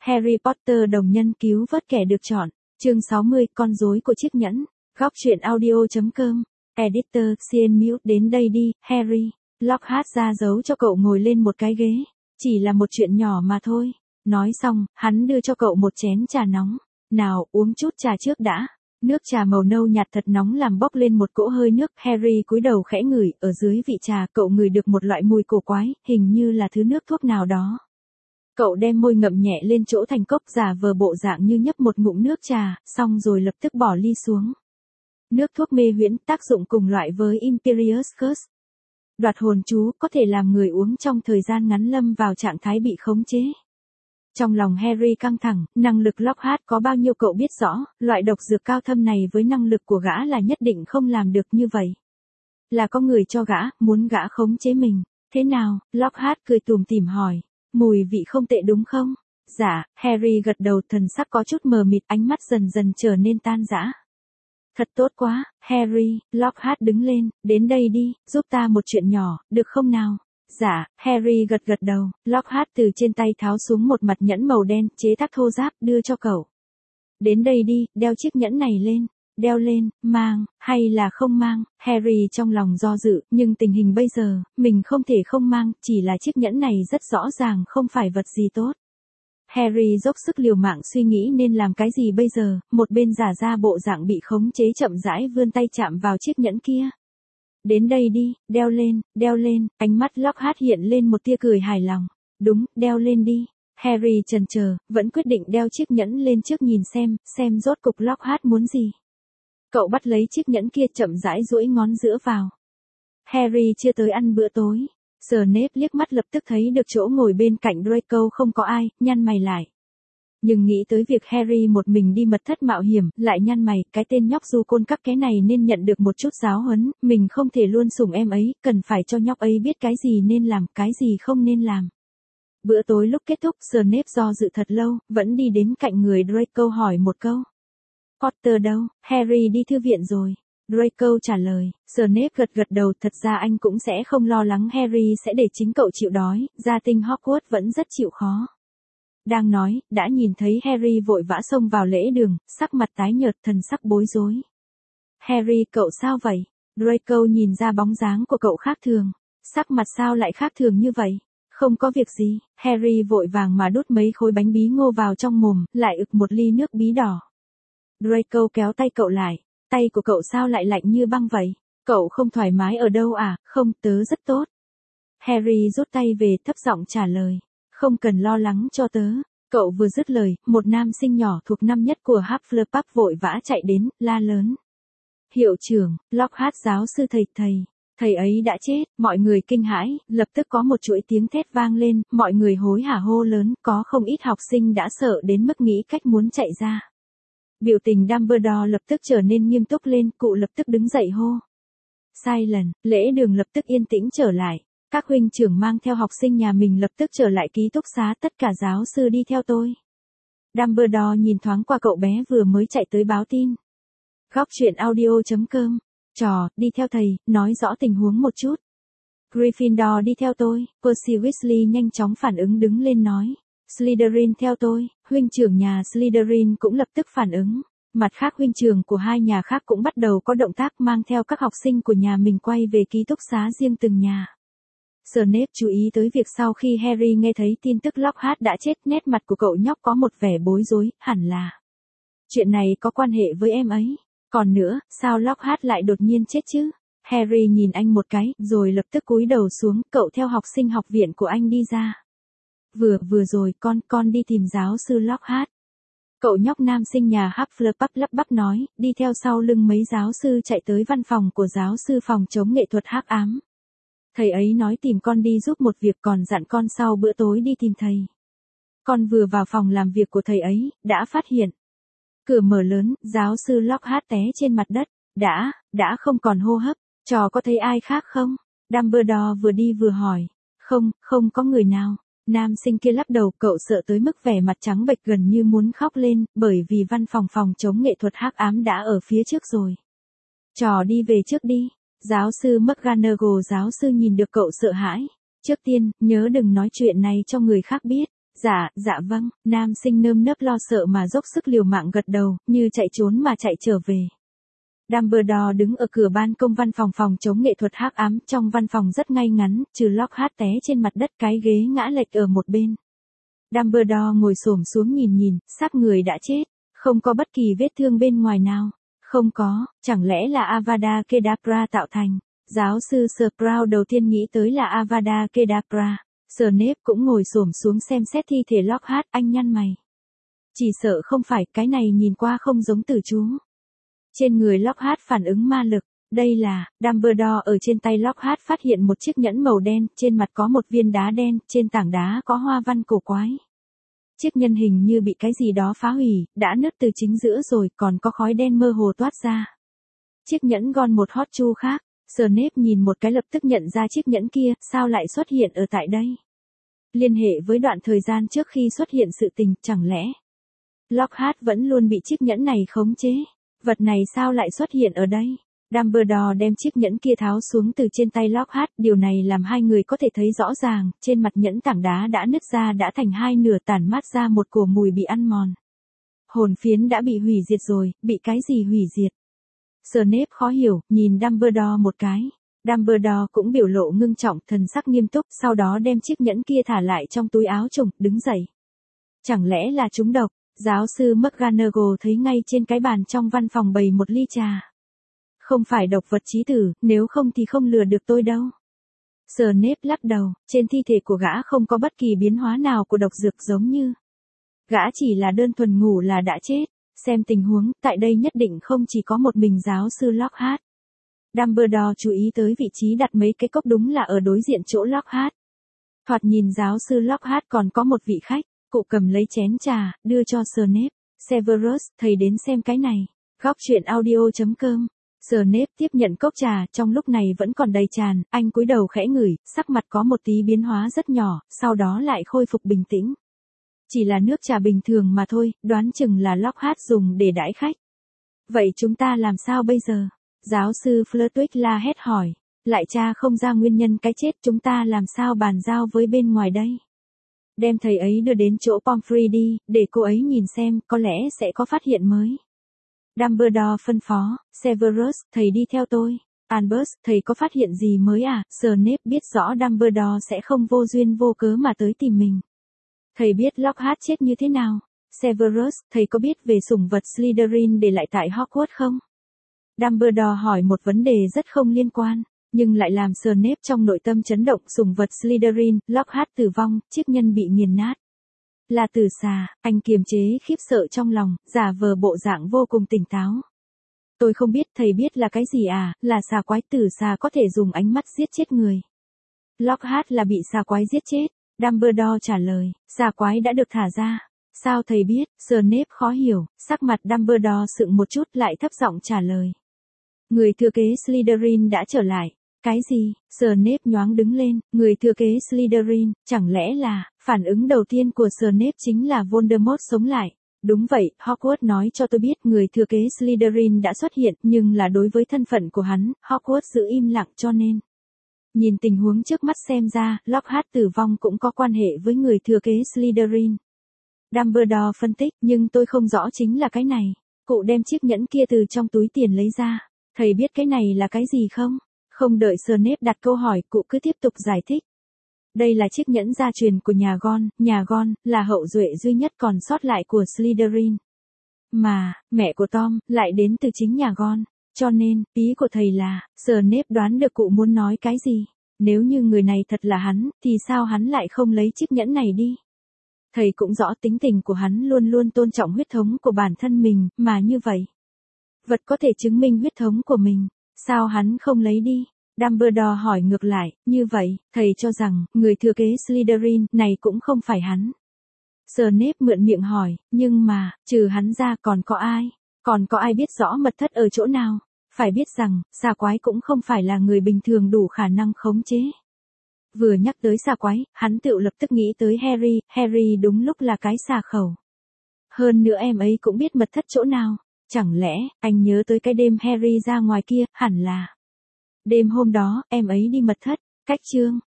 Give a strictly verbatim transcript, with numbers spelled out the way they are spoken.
Harry Potter đồng nhân cứu vớt kẻ được chọn. Chương sáu mươi, con rối của chiếc nhẫn. Góc truyện audio chấm com. Editor, Cien Mute đến đây đi, Harry. Lockhart ra dấu cho cậu ngồi lên một cái ghế. Chỉ là một chuyện nhỏ mà thôi. Nói xong, hắn đưa cho cậu một chén trà nóng. Nào, uống chút trà trước đã. Nước trà màu nâu nhạt thật nóng làm bốc lên một cỗ hơi nước. Harry cúi đầu khẽ ngửi, ở dưới vị trà cậu ngửi được một loại mùi cổ quái, hình như là thứ nước thuốc nào đó. Cậu đem môi ngậm nhẹ lên chỗ thành cốc giả vờ bộ dạng như nhấp một ngụm nước trà, xong rồi lập tức bỏ ly xuống. Nước thuốc mê huyễn tác dụng cùng loại với Imperius Curse. Đoạt hồn chú có thể làm người uống trong thời gian ngắn lâm vào trạng thái bị khống chế. Trong lòng Harry căng thẳng, năng lực Lockhart có bao nhiêu cậu biết rõ, loại độc dược cao thâm này với năng lực của gã là nhất định không làm được như vậy. Là có người cho gã, muốn gã khống chế mình. Thế nào? Lockhart cười tủm tỉm hỏi. Mùi vị không tệ đúng không? Dạ, Harry gật đầu, thần sắc có chút mờ mịt, ánh mắt dần dần trở nên tan rã. Thật tốt quá, Harry. Lockhart đứng lên, đến đây đi, giúp ta một chuyện nhỏ, được không nào? Dạ, Harry gật gật đầu. Lockhart từ trên tay tháo xuống một mặt nhẫn màu đen, chế tác thô ráp, đưa cho cậu. Đến đây đi, đeo chiếc nhẫn này lên. Đeo lên, mang, hay là không mang? Harry trong lòng do dự, nhưng tình hình bây giờ, mình không thể không mang, chỉ là chiếc nhẫn này rất rõ ràng không phải vật gì tốt. Harry dốc sức liều mạng suy nghĩ nên làm cái gì bây giờ, một bên giả ra bộ dạng bị khống chế chậm rãi vươn tay chạm vào chiếc nhẫn kia. Đến đây đi, đeo lên, đeo lên, ánh mắt Lockhart hiện lên một tia cười hài lòng. Đúng, đeo lên đi. Harry chần chờ, vẫn quyết định đeo chiếc nhẫn lên trước nhìn xem, xem rốt cục Lockhart muốn gì. Cậu bắt lấy chiếc nhẫn kia chậm rãi duỗi ngón giữa vào. Harry chưa tới ăn bữa tối. Snape liếc mắt lập tức thấy được chỗ ngồi bên cạnh Draco không có ai, nhăn mày lại. Nhưng nghĩ tới việc Harry một mình đi mật thất mạo hiểm, lại nhăn mày, cái tên nhóc du côn các cái này nên nhận được một chút giáo huấn, mình không thể luôn sủng em ấy, cần phải cho nhóc ấy biết cái gì nên làm, cái gì không nên làm. Bữa tối lúc kết thúc, Snape do dự thật lâu, vẫn đi đến cạnh người Draco hỏi một câu. Potter đâu? Harry đi thư viện rồi. Draco trả lời. Snape gật gật đầu, thật ra anh cũng sẽ không lo lắng Harry sẽ để chính cậu chịu đói, gia tinh Hogwarts vẫn rất chịu khó. Đang nói, đã nhìn thấy Harry vội vã xông vào lễ đường, sắc mặt tái nhợt, thần sắc bối rối. Harry, cậu sao vậy? Draco nhìn ra bóng dáng của cậu khác thường. Sắc mặt sao lại khác thường như vậy? Không có việc gì. Harry vội vàng mà đút mấy khối bánh bí ngô vào trong mồm, lại ực một ly nước bí đỏ. Draco kéo tay cậu lại. Tay của cậu sao lại lạnh như băng vậy? Cậu không thoải mái ở đâu à? Không, tớ rất tốt. Harry rút tay về, thấp giọng trả lời. Không cần lo lắng cho tớ. Cậu vừa dứt lời, một nam sinh nhỏ thuộc năm nhất của Hufflepuff vội vã chạy đến, la lớn. Hiệu trưởng, Lockhart giáo sư thầy thầy. Thầy ấy đã chết, mọi người kinh hãi, lập tức có một chuỗi tiếng thét vang lên, mọi người hối hả hô lớn, có không ít học sinh đã sợ đến mức nghĩ cách muốn chạy ra. Biểu tình Dumbledore lập tức trở nên nghiêm túc lên, cụ lập tức đứng dậy hô. Silence, lễ đường lập tức yên tĩnh trở lại. Các huynh trưởng mang theo học sinh nhà mình lập tức trở lại ký túc xá, tất cả giáo sư đi theo tôi. Dumbledore nhìn thoáng qua cậu bé vừa mới chạy tới báo tin. Góc truyện audio chấm com. Trò, đi theo thầy, nói rõ tình huống một chút. Gryffindor đi theo tôi, Percy Weasley nhanh chóng phản ứng đứng lên nói. Slytherin theo tôi, huynh trưởng nhà Slytherin cũng lập tức phản ứng. Mặt khác huynh trưởng của hai nhà khác cũng bắt đầu có động tác mang theo các học sinh của nhà mình quay về ký túc xá riêng từng nhà. Snape chú ý tới việc sau khi Harry nghe thấy tin tức Lockhart đã chết, nét mặt của cậu nhóc có một vẻ bối rối, hẳn là. Chuyện này có quan hệ với em ấy. Còn nữa, sao Lockhart lại đột nhiên chết chứ? Harry nhìn anh một cái, rồi lập tức cúi đầu xuống, cậu theo học sinh học viện của anh đi ra. Vừa, vừa rồi, con, con đi tìm giáo sư Lockhart. Cậu nhóc nam sinh nhà Hufflepuff lắp bắp nói, đi theo sau lưng mấy giáo sư chạy tới văn phòng của giáo sư phòng chống nghệ thuật hắc ám. Thầy ấy nói tìm con đi giúp một việc, còn dặn con sau bữa tối đi tìm thầy. Con vừa vào phòng làm việc của thầy ấy, đã phát hiện. Cửa mở lớn, giáo sư Lockhart té trên mặt đất, đã, đã không còn hô hấp, trò có thấy ai khác không? Dumbledore vừa đi vừa hỏi. Không, không có người nào. Nam sinh kia lắc đầu, cậu sợ tới mức vẻ mặt trắng bệch gần như muốn khóc lên, bởi vì văn phòng phòng chống nghệ thuật hắc ám đã ở phía trước rồi. Trò đi về trước đi. Giáo sư McGonagall giáo sư nhìn được cậu sợ hãi. Trước tiên, nhớ đừng nói chuyện này cho người khác biết. Dạ, dạ vâng, nam sinh nơm nớp lo sợ mà dốc sức liều mạng gật đầu, như chạy trốn mà chạy trở về. Dumbledore đứng ở cửa ban công văn phòng phòng chống nghệ thuật hắc ám, trong văn phòng rất ngay ngắn, trừ Lockhart té trên mặt đất, cái ghế ngã lệch ở một bên. Dumbledore ngồi xổm xuống nhìn nhìn, xác người đã chết, không có bất kỳ vết thương bên ngoài nào. Không có, chẳng lẽ là Avada Kedavra tạo thành? Giáo sư Sprout đầu tiên nghĩ tới là Avada Kedavra. Snape cũng ngồi xổm xuống xem xét thi thể Lockhart, anh nhăn mày. Chỉ sợ không phải, cái này nhìn qua không giống tử chú. Trên người Lockhart phản ứng ma lực, đây là, Dumbledore ở trên tay Lockhart phát hiện một chiếc nhẫn màu đen, trên mặt có một viên đá đen, trên tảng đá có hoa văn cổ quái. Chiếc nhân hình như bị cái gì đó phá hủy, đã nứt từ chính giữa rồi, còn có khói đen mơ hồ toát ra. Chiếc nhẫn gon một hot chu khác, Snape nhìn một cái lập tức nhận ra chiếc nhẫn kia, sao lại xuất hiện ở tại đây? Liên hệ với đoạn thời gian trước khi xuất hiện sự tình, chẳng lẽ Lockhart vẫn luôn bị chiếc nhẫn này khống chế? Vật này sao lại xuất hiện ở đây? Dumbledore đem chiếc nhẫn kia tháo xuống từ trên tay Lockhart, điều này làm hai người có thể thấy rõ ràng, trên mặt nhẫn tảng đá đã nứt ra đã thành hai nửa, tản mát ra một cổ mùi bị ăn mòn. Hồn phiến đã bị hủy diệt rồi, bị cái gì hủy diệt? Snape khó hiểu, nhìn Dumbledore một cái. Dumbledore cũng biểu lộ ngưng trọng, thần sắc nghiêm túc, sau đó đem chiếc nhẫn kia thả lại trong túi áo trùng, đứng dậy. Chẳng lẽ là trúng độc? Giáo sư McGonagall thấy ngay trên cái bàn trong văn phòng bày một ly trà. Không phải độc vật chí tử, nếu không thì không lừa được tôi đâu. Snape lắc đầu, trên thi thể của gã không có bất kỳ biến hóa nào của độc dược, giống như gã chỉ là đơn thuần ngủ là đã chết. Xem tình huống, tại đây nhất định không chỉ có một mình giáo sư Lockhart. Dumbledore chú ý tới vị trí đặt mấy cái cốc, đúng là ở đối diện chỗ Lockhart. Thoạt nhìn giáo sư Lockhart còn có một vị khách, cụ cầm lấy chén trà, đưa cho Snape. Severus, thầy đến xem cái này. Góc truyện audio chấm com. Snape tiếp nhận cốc trà, trong lúc này vẫn còn đầy tràn, anh cúi đầu khẽ ngửi, sắc mặt có một tí biến hóa rất nhỏ, sau đó lại khôi phục bình tĩnh. Chỉ là nước trà bình thường mà thôi, đoán chừng là Lockhart dùng để đãi khách. Vậy chúng ta làm sao bây giờ? Giáo sư Flitwick la hét hỏi. Lại tra không ra nguyên nhân cái chết, chúng ta làm sao bàn giao với bên ngoài đây? Đem thầy ấy đưa đến chỗ Pomfrey đi, để cô ấy nhìn xem, có lẽ sẽ có phát hiện mới. Dumbledore phân phó. Severus, thầy đi theo tôi. Albus, thầy có phát hiện gì mới à? Snape biết rõ Dumbledore sẽ không vô duyên vô cớ mà tới tìm mình. Thầy biết Lockhart chết như thế nào? Severus, thầy có biết về sủng vật Slytherin để lại tại Hogwarts không? Dumbledore hỏi một vấn đề rất không liên quan, nhưng lại làm Snape trong nội tâm chấn động. Sủng vật Slytherin, Lockhart tử vong, chiếc nhân bị nghiền nát. Là tử xà, anh kiềm chế khiếp sợ trong lòng, giả vờ bộ dạng vô cùng tỉnh táo. Tôi không biết, thầy biết là cái gì à? Là xà quái. Tử xà có thể dùng ánh mắt giết chết người. Lockhart là bị xà quái giết chết. Dumbledore trả lời, xà quái đã được thả ra. Sao thầy biết? Snape khó hiểu, sắc mặt Dumbledore sững một chút, lại thấp giọng trả lời. Người thừa kế Slytherin đã trở lại. Cái gì? Snape nhoáng đứng lên, người thừa kế Slytherin, chẳng lẽ là, phản ứng đầu tiên của Snape chính là Voldemort sống lại. Đúng vậy, Hogwarts nói cho tôi biết người thừa kế Slytherin đã xuất hiện, nhưng là đối với thân phận của hắn, Hogwarts giữ im lặng, cho nên. Nhìn tình huống trước mắt xem ra, Lockhart tử vong cũng có quan hệ với người thừa kế Slytherin. Dumbledore phân tích, nhưng tôi không rõ chính là cái này. Cụ đem chiếc nhẫn kia từ trong túi tiền lấy ra. Thầy biết cái này là cái gì không? Không đợi Snape đặt câu hỏi, cụ cứ tiếp tục giải thích. Đây là chiếc nhẫn gia truyền của nhà Gon, nhà Gon là hậu duệ duy nhất còn sót lại của Slytherin. Mà, mẹ của Tom, lại đến từ chính nhà Gon. Cho nên, ý của thầy là, Snape đoán được cụ muốn nói cái gì. Nếu như người này thật là hắn, thì sao hắn lại không lấy chiếc nhẫn này đi? Thầy cũng rõ tính tình của hắn luôn luôn tôn trọng huyết thống của bản thân mình, mà như vậy. Vật có thể chứng minh huyết thống của mình, sao hắn không lấy đi? Dumbledore hỏi ngược lại, như vậy, thầy cho rằng, người thừa kế Slytherin này cũng không phải hắn. Snape mượn miệng hỏi, nhưng mà, trừ hắn ra còn có ai? Còn có ai biết rõ mật thất ở chỗ nào? Phải biết rằng, xà quái cũng không phải là người bình thường đủ khả năng khống chế. Vừa nhắc tới xà quái, hắn tự lập tức nghĩ tới Harry, Harry đúng lúc là cái xà khẩu. Hơn nữa em ấy cũng biết mật thất chỗ nào. Chẳng lẽ, anh nhớ tới cái đêm Harry ra ngoài kia, hẳn là. Đêm hôm đó, em ấy đi mật thất, cách chương.